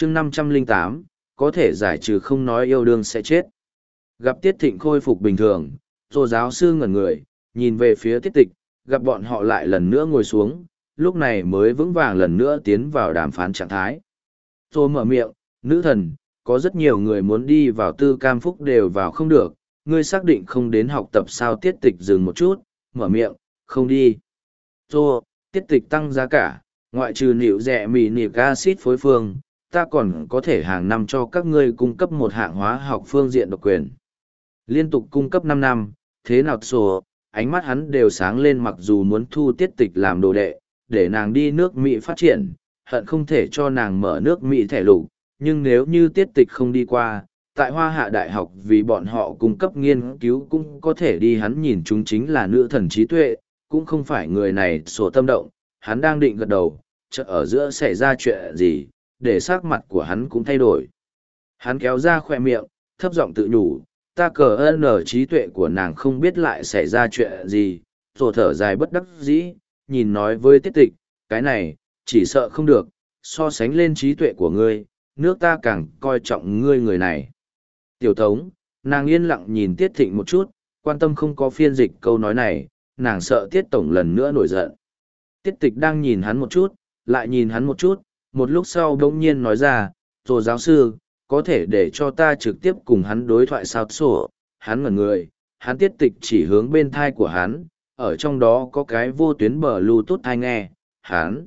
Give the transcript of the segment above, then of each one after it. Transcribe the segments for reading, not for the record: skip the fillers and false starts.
chương 508, có thể giải trừ không nói yêu đương sẽ chết. Gặp Tiết Thịnh khôi phục bình thường, Tô giáo sư ngẩn người, nhìn về phía Tiết Tịch, gặp bọn họ lại lần nữa ngồi xuống, lúc này mới vững vàng lần nữa tiến vào đàm phán trạng thái. Tô mở miệng, nữ thần, có rất nhiều người muốn đi vào Tư Cam Phúc đều vào không được, ngươi xác định không đến học tập sao? Tiết Tịch dừng một chút, mở miệng, không đi. Tô, Tiết Tịch tăng giá cả, ngoại trừ nịu rẻ mì nịu acid phối phương, ta còn có thể hàng năm cho các ngươi cung cấp một hạng hóa học phương diện độc quyền. Liên tục cung cấp 5 năm, thế nào sổ, ánh mắt hắn đều sáng lên, mặc dù muốn thu Tiết Tịch làm đồ đệ, để nàng đi nước Mỹ phát triển, hận không thể cho nàng mở nước Mỹ thẻ lục, nhưng nếu như Tiết Tịch không đi qua, tại Hoa Hạ Đại học vì bọn họ cung cấp nghiên cứu cũng có thể đi. Hắn nhìn chúng chính là nữ thần trí tuệ, cũng không phải người này sổ tâm động, hắn đang định gật đầu, chợt ở giữa xảy ra chuyện gì, để sắc mặt của hắn cũng thay đổi. Hắn kéo ra khoe miệng, thấp giọng tự nhủ, ta cờ ơn ở trí tuệ của nàng không biết lại xảy ra chuyện gì, rồi thở dài bất đắc dĩ, nhìn nói với Tiết Tịch, cái này, chỉ sợ không được, so sánh lên trí tuệ của ngươi, nước ta càng coi trọng ngươi người này. Tiểu Tống, nàng yên lặng nhìn Tiết Thịnh một chút, quan tâm không có phiên dịch câu nói này, nàng sợ Tiết Tổng lần nữa nổi giận. Tiết Tịch đang nhìn hắn một chút, lại nhìn hắn một chút, một lúc sau đống nhiên nói ra, rồi giáo sư, có thể để cho ta trực tiếp cùng hắn đối thoại sao? Sổ, hắn ngẩn người, hắn Tiết Tịch chỉ hướng bên thai của hắn, ở trong đó có cái vô tuyến Bluetooth tai nghe, hắn.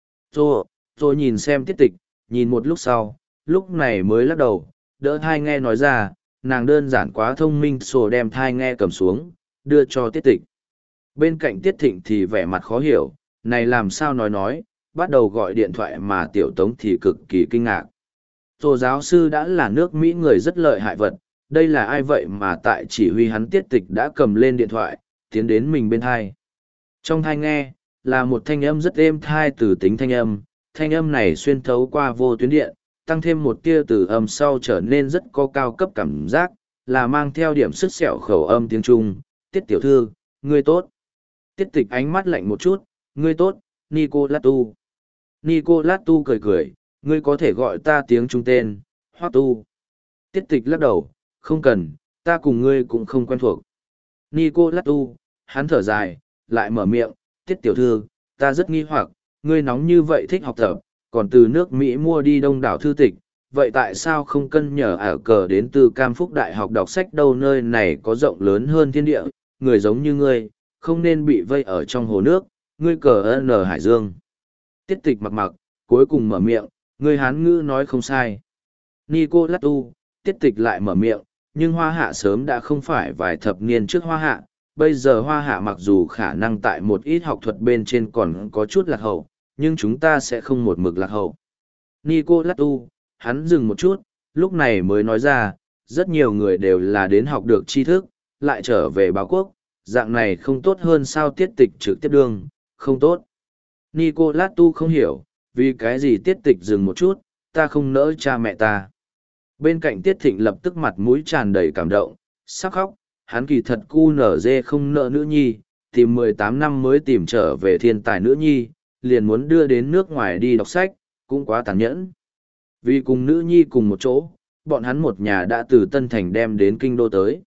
Rồi nhìn xem Tiết Tịch, nhìn một lúc sau, lúc này mới lắc đầu, đỡ thai nghe nói ra, nàng đơn giản quá thông minh. Sổ đem thai nghe cầm xuống, đưa cho Tiết Tịch. Bên cạnh Tiết Thịnh thì vẻ mặt khó hiểu, này làm sao nói, bắt đầu gọi điện thoại mà Tiểu Tống thì cực kỳ kinh ngạc. Tô giáo sư đã là nước Mỹ người rất lợi hại vật, đây là ai vậy mà tại chỉ huy hắn? Tiết Tịch đã cầm lên điện thoại, tiến đến mình bên thai. Trong thai nghe, là một thanh âm rất êm thai từ tính thanh âm này xuyên thấu qua vô tuyến điện, tăng thêm một tia từ âm sau trở nên rất có cao cấp cảm giác, là mang theo điểm sức sẹo khẩu âm tiếng Trung. Tiết tiểu thư, ngươi tốt. Tiết Tịch ánh mắt lạnh một chút, ngươi tốt, Nicolas Tu. Nicolas Tu cười cười, ngươi có thể gọi ta tiếng Trung tên, Hoắc Tu. Tiết Tịch lắc đầu, không cần, ta cùng ngươi cũng không quen thuộc. Nicolas Tu, hắn thở dài, lại mở miệng, Tiết tiểu thư, ta rất nghi hoặc, ngươi nóng như vậy thích học tập, còn từ nước Mỹ mua đi đông đảo thư tịch, vậy tại sao không cân nhờ ở cờ đến từ Cam Phúc Đại học đọc sách đâu? Nơi này có rộng lớn hơn thiên địa, người giống như ngươi, không nên bị vây ở trong hồ nước, ngươi cờ ơn ở hải dương. Tiết Tịch mặc, cuối cùng mở miệng, ngươi Hán ngữ nói không sai. Nicolas Tu, Tiết Tịch lại mở miệng, nhưng Hoa Hạ sớm đã không phải vài thập niên trước Hoa Hạ, bây giờ Hoa Hạ mặc dù khả năng tại một ít học thuật bên trên còn có chút lạc hậu, nhưng chúng ta sẽ không một mực lạc hậu. Nicolas Tu, hắn dừng một chút, lúc này mới nói ra, rất nhiều người đều là đến học được tri thức, lại trở về báo quốc, dạng này không tốt hơn sao? Tiết Tịch trực tiếp đương, không tốt. Nicolas Tu không hiểu, vì cái gì? Tiết Tịch dừng một chút, ta không nỡ cha mẹ ta. Bên cạnh Tiết Thịnh lập tức mặt mũi tràn đầy cảm động, sắp khóc, hắn kỳ thật cu nở dê không nợ nữ nhi, tìm 18 năm mới tìm trở về thiên tài nữ nhi, liền muốn đưa đến nước ngoài đi đọc sách, cũng quá tàn nhẫn. Vì cùng nữ nhi cùng một chỗ, bọn hắn một nhà đã từ Tân Thành đem đến kinh đô tới.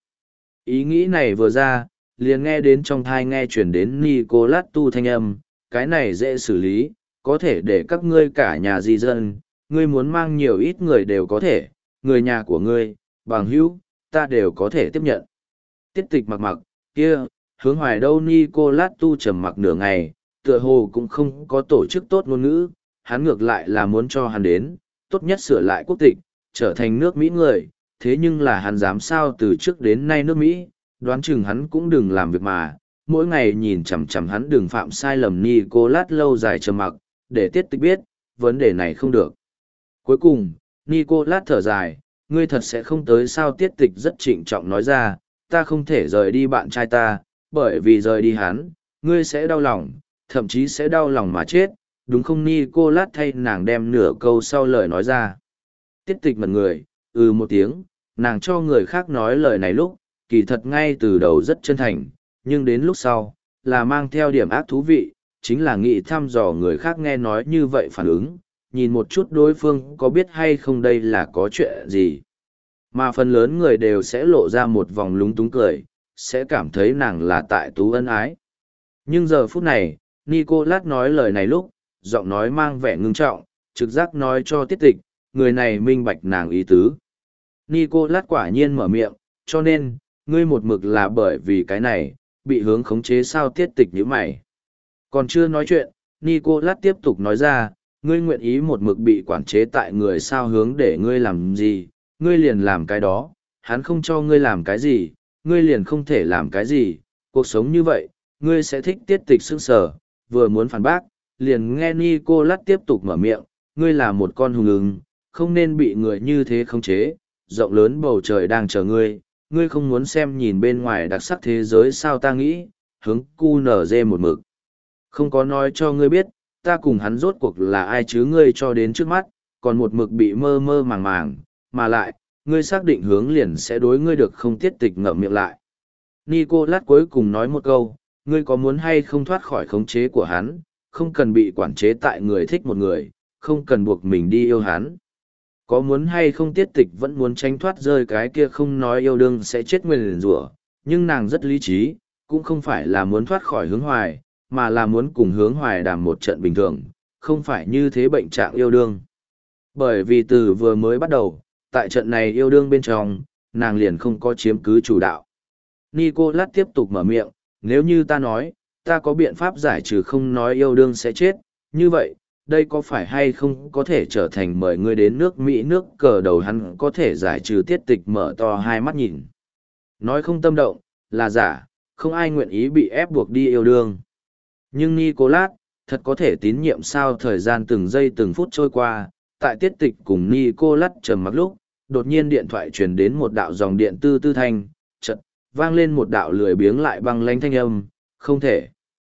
Ý nghĩ này vừa ra, liền nghe đến trong thai nghe chuyển đến Nicolas Tu thanh âm, cái này dễ xử lý, có thể để các ngươi cả nhà di dân, ngươi muốn mang nhiều ít người đều có thể, người nhà của ngươi, bằng hữu, ta đều có thể tiếp nhận. Tiết Tịch mặc, kia, hướng hoài đâu? Nicolas Tu trầm mặc nửa ngày, tựa hồ cũng không có tổ chức tốt ngôn ngữ, hắn ngược lại là muốn cho hắn đến, tốt nhất sửa lại quốc tịch, trở thành nước Mỹ người, thế nhưng là hắn dám sao? Từ trước đến nay nước Mỹ, đoán chừng hắn cũng đừng làm việc mà, mỗi ngày nhìn chằm chằm hắn đừng phạm sai lầm. Nicolas lâu dài trầm mặc, để Tiết Tịch biết, vấn đề này không được. Cuối cùng, Nicolas thở dài, ngươi thật sẽ không tới sao? Tiết Tịch rất trịnh trọng nói ra, ta không thể rời đi bạn trai ta, bởi vì rời đi hắn, ngươi sẽ đau lòng, thậm chí sẽ đau lòng mà chết, đúng không? Nicolas thay nàng đem nửa câu sau lời nói ra. Tiết Tịch mật người, một tiếng, nàng cho người khác nói lời này lúc, kỳ thật ngay từ đầu rất chân thành, nhưng đến lúc sau, là mang theo điểm ác thú vị, chính là nghĩ thăm dò người khác nghe nói như vậy phản ứng, nhìn một chút đối phương có biết hay không đây là có chuyện gì. Mà phần lớn người đều sẽ lộ ra một vòng lúng túng cười, sẽ cảm thấy nàng là tại tú ân ái. Nhưng giờ phút này, Nicolas nói lời này lúc, giọng nói mang vẻ ngưng trọng, trực giác nói cho Tiết Tịch, người này minh bạch nàng ý tứ. Nicolas quả nhiên mở miệng, cho nên, ngươi một mực là bởi vì cái này, bị hướng khống chế sao? Tiết Tịch như mày. Còn chưa nói chuyện, Nicolas tiếp tục nói ra, ngươi nguyện ý một mực bị quản chế tại người sao? Hướng để ngươi làm gì, ngươi liền làm cái đó, hắn không cho ngươi làm cái gì, ngươi liền không thể làm cái gì, cuộc sống như vậy, ngươi sẽ thích. Tiết Tịch sững sờ, vừa muốn phản bác, liền nghe Nicolas tiếp tục mở miệng, ngươi là một con hùng ưng, không nên bị người như thế khống chế, rộng lớn bầu trời đang chờ ngươi, ngươi không muốn xem nhìn bên ngoài đặc sắc thế giới sao? Ta nghĩ, hướng QNZ một mực. Không có nói cho ngươi biết, ta cùng hắn rốt cuộc là ai chứ? Ngươi cho đến trước mắt, còn một mực bị mơ mơ màng màng, mà lại, ngươi xác định hướng liền sẽ đối ngươi được không? Tiết Tịch ngậm miệng lại. Nicolas cuối cùng nói một câu, ngươi có muốn hay không thoát khỏi khống chế của hắn, không cần bị quản chế tại người thích một người, không cần buộc mình đi yêu hắn. Có muốn hay không? Tiết Tịch vẫn muốn tránh thoát rơi cái kia không nói yêu đương sẽ chết nguyền rủa, nhưng nàng rất lý trí, cũng không phải là muốn thoát khỏi Hướng Hoài, mà là muốn cùng Hướng Hoài đàm một trận bình thường, không phải như thế bệnh trạng yêu đương. Bởi vì từ vừa mới bắt đầu, tại trận này yêu đương bên trong, nàng liền không có chiếm cứ chủ đạo. Nicolas tiếp tục mở miệng, nếu như ta nói, ta có biện pháp giải trừ không nói yêu đương sẽ chết, như vậy, đây có phải hay không có thể trở thành mời ngươi đến nước Mỹ nước cờ đầu hắn có thể giải trừ? Tiết Tịch mở to hai mắt nhìn. Nói không tâm động, là giả, không ai nguyện ý bị ép buộc đi yêu đương. Nhưng Nicolas, thật có thể tín nhiệm sao? Thời gian từng giây từng phút trôi qua, tại Tiết Tịch cùng Nicolas trầm mặc lúc, đột nhiên điện thoại truyền đến một đạo dòng điện tư tư thanh, chợt vang lên một đạo lười biếng lại băng lánh thanh âm, không thể.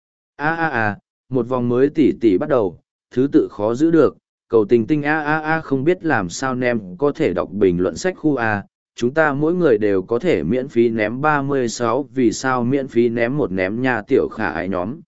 Một vòng mới tỉ tỉ bắt đầu, thứ tự khó giữ được, cầu tình tinh không biết làm sao nem có thể đọc bình luận sách khu A, chúng ta mỗi người đều có thể miễn phí ném 36, vì sao miễn phí ném một ném nha? Tiểu Khả Ái nhóm.